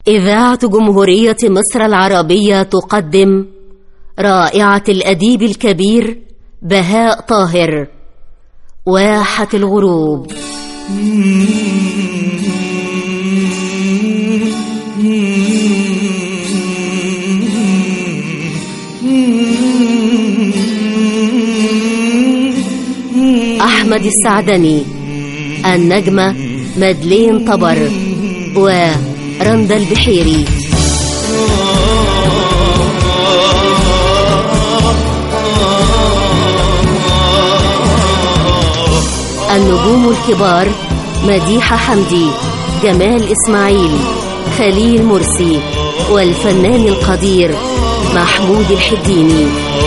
إذاعة جمهورية مصر العربية تقدم رائعة الأديب الكبير بهاء طاهر، واحة الغروب. أحمد السعدني، النجمة مدلين طبر ورندا البحيري. النجوم الكبار مديحة حمدي، جمال إسماعيل، خليل مرسي، والفنان القدير محمود الحديني.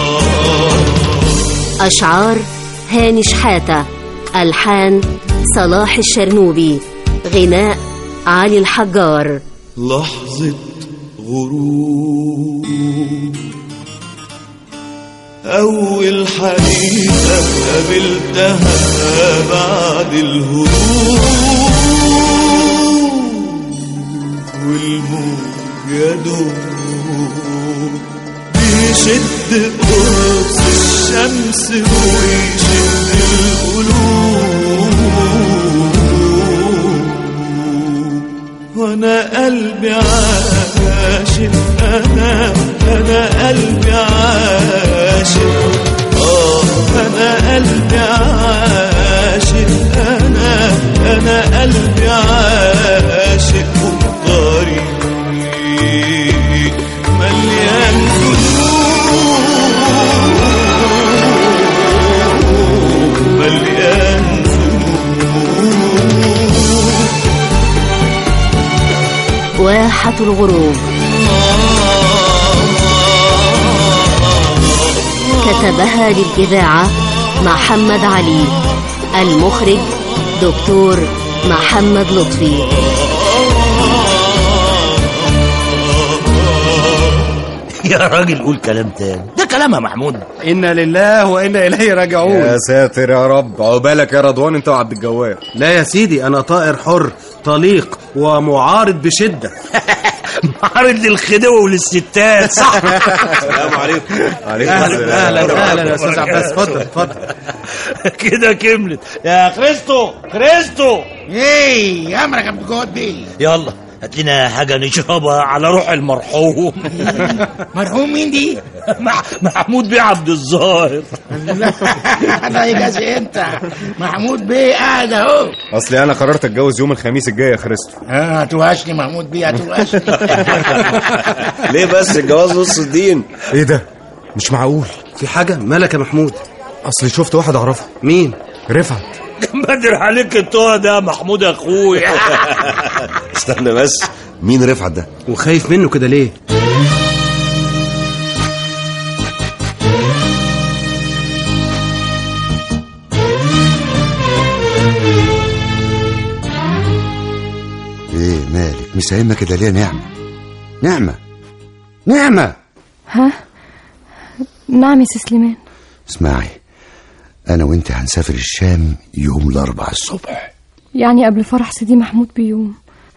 أشعار هاني شحاتة، ألحان صلاح الشرنوبي، غناء علي الحجار. لحظة غروب، أول حديثة قابلتها بعد الهروب، والموج يدوب بيشد قرص الشمس ويشد القلوب، وانا قلبي عاشق، انا قلبي عاشق، انا قلبي عاشق، انا قلبي عاشق، والطريق مليان قلوب، مليان واحة الغروب. كتبها للإذاعة محمد علي، المخرج دكتور محمد لطفي. يا راجل قول كلام تاني، ده كلام يا محمود. إنا لله وإنا إليه راجعون. يا ساتر يا رب، عقبالك يا رضوان انت وعبد الجواد. لا يا سيدي، أنا طائر حر طليق ومعارض بشدة. معارض للخدوة وللستات، صح؟ السلام عليكم. عليكم السلام. أهلا يا أستاذ عباس، اتفضل. كده كملت يا كريستو. ايه امرك يا عبد الجواد بيه؟ يلا هات لنا حاجة نشربها على روح المرحوم. مرحوم مين دي؟ محمود بيه عبد الظاهر. الله يجازي انت. محمود بيه قاعد اهو. اصلي انا قررت اتجوز يوم الخميس الجاي يا كريستو. هتوحشني محمود بيه، هتوحشني. ليه بس الجواز نص الدين؟ ايه ده؟ مش معقول. في حاجة مالك يا محمود؟ اصلي شفت واحد اعرفه. مين؟ رفعت. بدر عليك التوه ده محمود اخويا. استنى بس، مين رفعت ده؟ وخايف منه كده ليه؟ ايه مالك مساهمة كده ليه؟ نعمة. ها؟ نعم يا سليمان. اسمعي، انا وانت هنسافر الشام يوم الاربعاء الصبح. يعني قبل فرح سيدي محمود بيوم.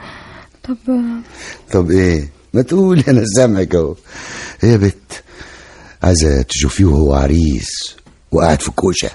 طب ايه ما تقولي، انا سامعك اهو. ايه يا بت، عايزه تشوفيه وهو عريس وقاعد في الكوشه؟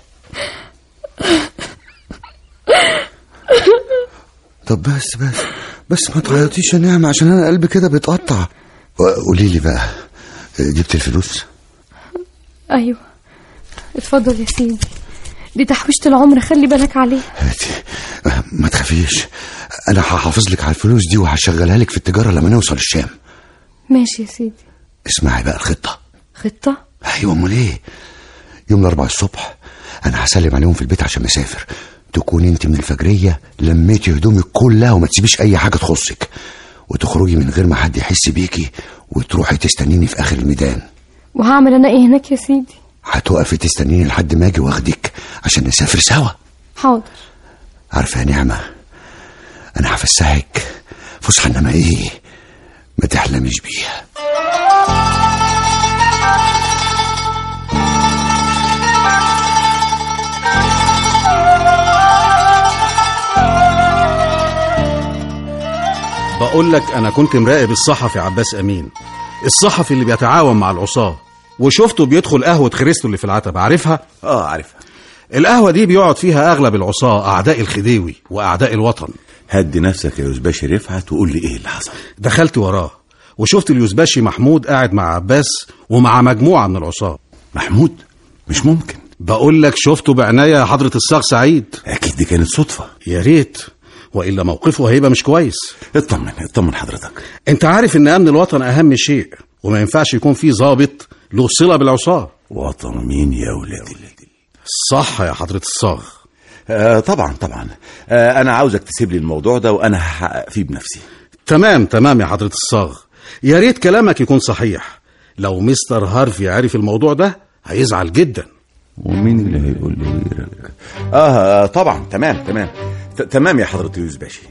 طب بس ما تعيطيش يا نعمة، عشان انا قلبي كده بيتقطع. قولي لي بقى، جبت الفلوس؟ ايوه اتفضل يا سيدي، دي تحويشة العمر، خلي بالك عليها. ما تخافيش، انا هحافظ لك على الفلوس دي وهشغلها لك في التجارة لما نوصل الشام. ماشي يا سيدي. اسمعي بقى الخطة. خطة؟ ايوه امال ايه. يوم الاربعاء الصبح انا هسلم عليهم في البيت عشان مسافر، تكون انت من الفجرية لميتي هدومك كلها وما تسيبيش اي حاجة تخصك، وتخرجي من غير ما حد يحس بيكي، وتروحي تستنيني في اخر الميدان. وهعمل انا ايه هناك يا سيدي؟ هتوقفي تستنيني لحد ما اجي واخدك عشان نسافر سوا. حاضر. عارفه يا نعمة، انا هفسحك فسحه انما ايه ما تحلميش بيها. بقول لك أنا كنت مراقب الصحفي عباس أمين، الصحفي اللي بيتعاون مع العصاة، وشفته بيدخل قهوة خريستو اللي في العتبة. عارفها؟ عارفها. القهوة دي بيقعد فيها أغلب العصاة، أعداء الخديوي وأعداء الوطن. هدي نفسك يا يوزباشي رفعت وقول لي إيه اللي حصل. دخلت وراه وشفت اليوزباشي محمود قاعد مع عباس ومع مجموعة من العصاة. محمود؟ مش ممكن. بقول لك شفته بعناية يا حضرة الصاغ سعيد. أكيد دي كانت صدفة. يا ريت، وإلا موقفه هيبقى مش كويس. اطمن حضرتك. انت عارف ان امن الوطن اهم شيء، وما ينفعش يكون فيه ضابط له صلة بالعصاة. وطن مين يا ولادي؟ صح يا حضرة الصاغ. طبعا. أنا عاوزك تسيب لي الموضوع ده وأنا هحقق فيه بنفسي. تمام يا حضرة الصاغ، يا ريت كلامك يكون صحيح. لو مستر هارفي عرف الموضوع ده هيزعل جدا. ومين اللي هيقول لي غيرك؟ طبعا. تمام يا حضرة يوزباشي.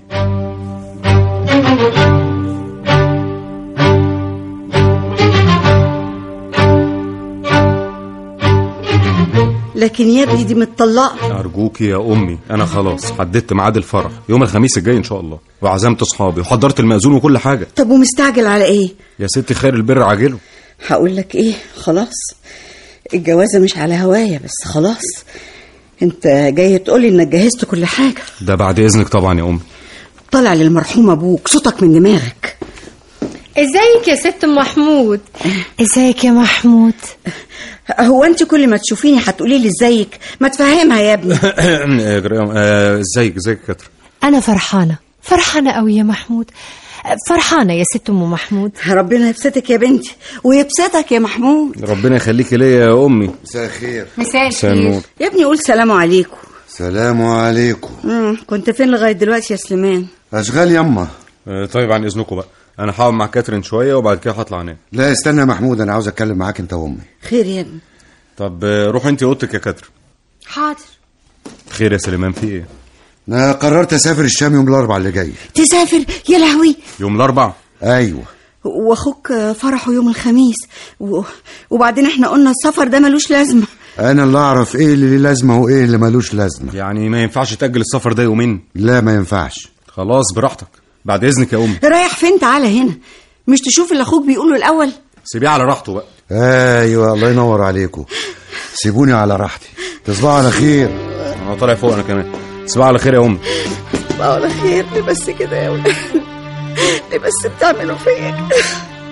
لكن يا ابني دي متطلقه. ارجوكي يا امي، انا خلاص حددت ميعاد الفرح يوم الخميس الجاي ان شاء الله، وعزمت اصحابي وحضرت المأذون وكل حاجه. طب ومستعجل على ايه؟ يا ستي خير البر عاجله. هقول لك ايه، خلاص الجوازه مش على هوايه، بس خلاص انت جاي تقولي انك جهزت كل حاجه. ده بعد اذنك طبعا يا امي. طلع للمرحوم ابوك، صوتك من دماغك. ازيك يا ست محمود؟ ازيك يا محمود؟ هو انت كل ما تشوفيني هتقولي لي ازيك؟ ما تفهمها يا ابني. ازيك يا كتر؟ انا فرحانه قوي يا محمود، فرحانه يا ست ام محمود. ربنا يبسطك يا بنتي ويبسطك يا محمود. ربنا يخليكي ليا يا امي. مساء الخير. مساء الخير يا ابني. قول سلام عليكم. سلام عليكم. كنت فين لغايه دلوقتي يا سليمان؟ اشغال يما. طيب عن اذنكم بقى، انا هقعد مع كاترين شويه وبعد كده هطلع انام. لا استنى يا محمود، انا عاوز اتكلم معاك انت وامي. خير يا ابني؟ طب روح انت اوضتك يا كاترين. حاضر. خير يا سليمان، في ايه؟ انا قررت اسافر الشام يوم الاربعاء اللي جاي. تسافر؟ يا لهوي. يوم الاربعاء؟ ايوه. واخوك فرحه يوم الخميس وبعدين احنا قلنا السفر ده ملوش لازمه. انا اللي اعرف ايه اللي ليه لازمه وايه اللي ملوش لازمه. يعني ما ينفعش تاجل السفر ده يومين؟ لا ما ينفعش. خلاص براحتك، بعد اذنك يا امي. رايح فين؟ تعالى هنا، مش تشوف اللي اخوك بيقوله الاول؟ سيبيه على راحته بقى. ايوه الله ينور عليكم، سيبوني على راحتي. تصبحوا على خير. انا طالع فوق انا كمان. تصبحوا على خير يا امي. تصبحوا على خير. ليه بس كده يا ولاد؟ ليه بس بتعملوا فيا كده؟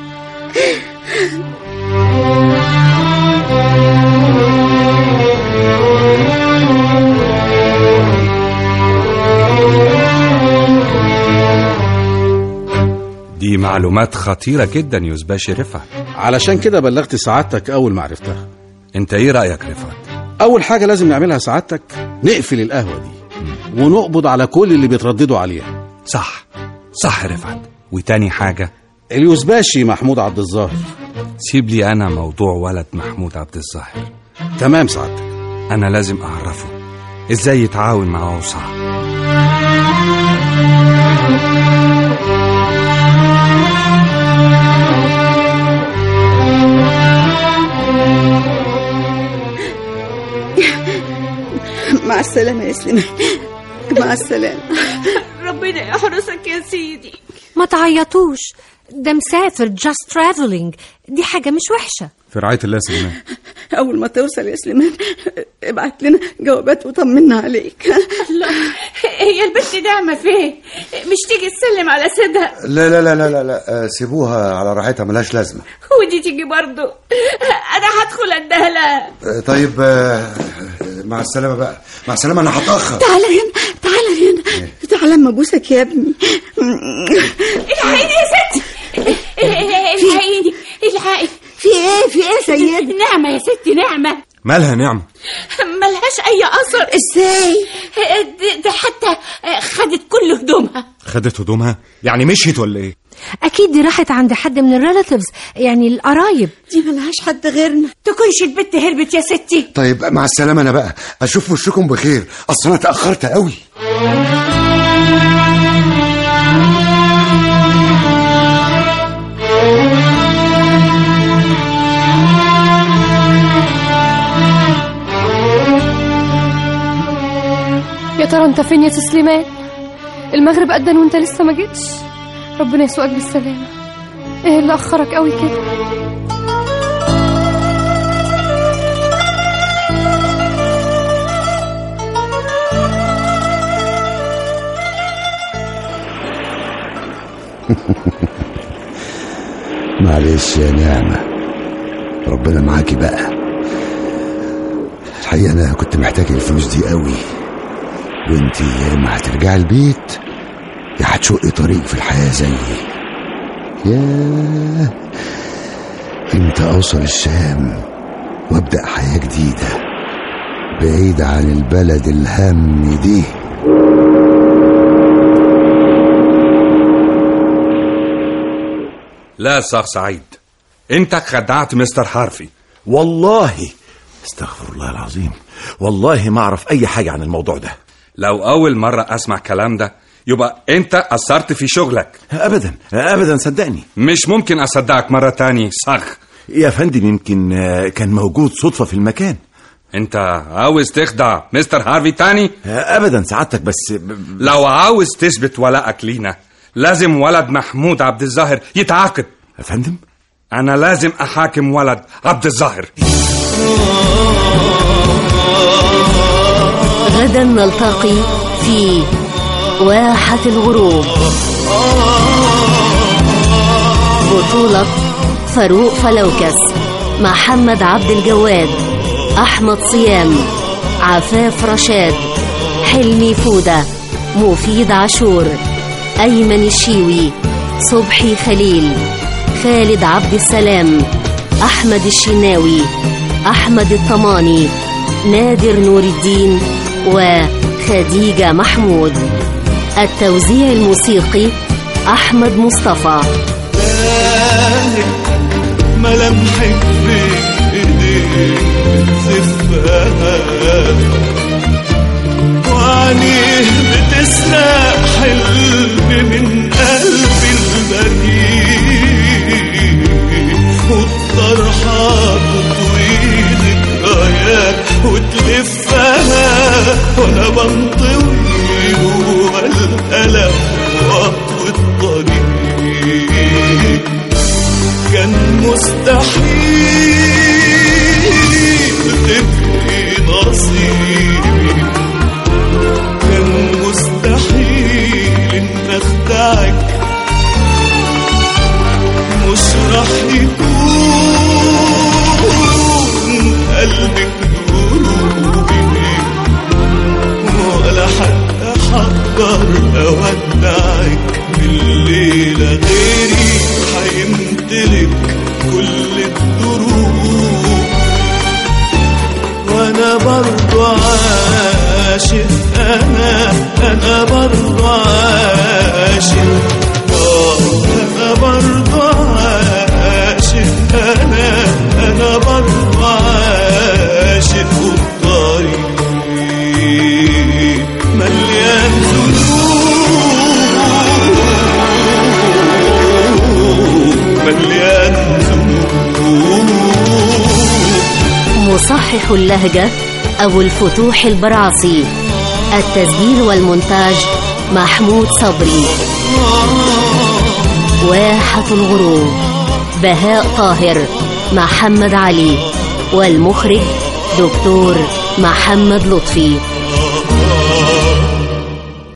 دي معلومات خطيرة جدا يوزباشي رفعت. علشان كده بلغت سعادتك أول ما عرفتها. انت ايه رأيك رفعت؟ أول حاجة لازم نعملها سعادتك، نقفل القهوة دي ونقبض على كل اللي بيترددوا عليها. صح رفعت. وتاني حاجة، اليوزباشي محمود عبد الظاهر. سيب لي أنا موضوع ولد محمود عبد الظاهر. تمام سعادتك. أنا لازم أعرفه إزاي يتعاون مع عصام. مع السلامة يا سليمان، مع السلامة. ربنا يحرسك يا سيدي. ما تعيطوش، ده مسافر just traveling، دي حاجة مش وحشة. في رعاية الله سليمان. أول ما توصل يا سليمان ابعت لنا جوابات وطمنا عليك. الله، هي البنت نعمة فين؟ مش تيجي تسلم على سيدها؟ لا لا لا لا لا، سيبوها على راحتها، ملهاش لازمة. ودي تيجي برضو؟ أنا هدخل أديها لها. طيب مع السلامة بقى، مع السلامة. أنا هتأخر. تعالى هنا، تعالى هنا، تعالى اما ابوسك يا ابني. الحقيني يا ستي، الحقيني، الحقيني. في ايه يا سيد؟ نعمة يا ستي، نعمة. مالها نعمة؟ ملهاش أي أثر. ازاي؟ ده حتى خدت كل هدومها. خدت هدومها؟ يعني مشيت ولا ايه؟ أكيد دي راحت عند حد من الريلاتيفز، يعني القرايب. دي ملهاش حد غيرنا. تكونش البت هربت يا ستي. طيب مع السلامة. أنا بقى أشوف وشكم بخير، أصلا أنا تأخرت قوي. يا ترى انت فين يا سليمان؟ المغرب أذن وانت لسه ما جيتش. ربنا يسوقك بالسلامة. ايه اللي اخرك قوي كده؟ معلش يا نعمة، ربنا معاكي بقى. الحقيقة أنا كنت محتاج الفلوس دي قوي، وانتي يا إما هترجعي البيت يا هتشقي طريق في الحياة زيي. ياه، امتى أوصل الشام وأبدأ حياة جديدة بعيد عن البلد الهم دي؟ لا صاغ سعيد، انت خدعت مستر هارفي. والله استغفر الله العظيم، والله ما اعرف اي حاجة عن الموضوع ده. لو اول مرة اسمع كلام ده يبقى انت قصرت في شغلك. ابدا ابدا، صدقني. مش ممكن اصدقك مرة تاني صاغ. يا فندم يمكن كان موجود صدفة في المكان. انت عاوز تخدع مستر هارفي تاني؟ ابدا سعادتك، بس لو عاوز تثبت ولاءك لينا لازم ولد محمود عبد الظاهر يتعاقب. يا فندم انا لازم احاكم ولد عبد الظاهر. غدا نلتقي في واحة الغروب. بطولة فاروق فلوكس، محمد عبد الجواد، أحمد صيام، عفاف رشاد، حلمي فودة، مفيد عاشور، أيمن الشيوي، صبحي خليل، خالد عبد السلام، أحمد الشناوي، أحمد الطماني، نادر نور الدين وخديجة محمود. التوزيع الموسيقي أحمد مصطفى. ملامحك بإيديك زفاها وعينيه بتسرق حلم من قلبي البريء، والطرحة تطوي ذكريات وتلفها وانا بنطوي جوا الألم وأطوي الطريق. كان مستحيل تبقي نصيبي، كان مستحيل ان اخدعك، مش راح يكون قلبك دروبي، ولا حتى حقدر اودعك بالليلة غيري هيمتلك كل الدروب. وانا برضو عاشق، انا برضو عاشق، انا برضو عاشق، انا برضو عاشق، والطريق مليان مصحح اللهجة أبو الفتوح البرعصي. التسجيل والمونتاج محمود صبري. واحة الغروب بهاء طاهر، محمد علي، والمخرج دكتور محمد لطفي.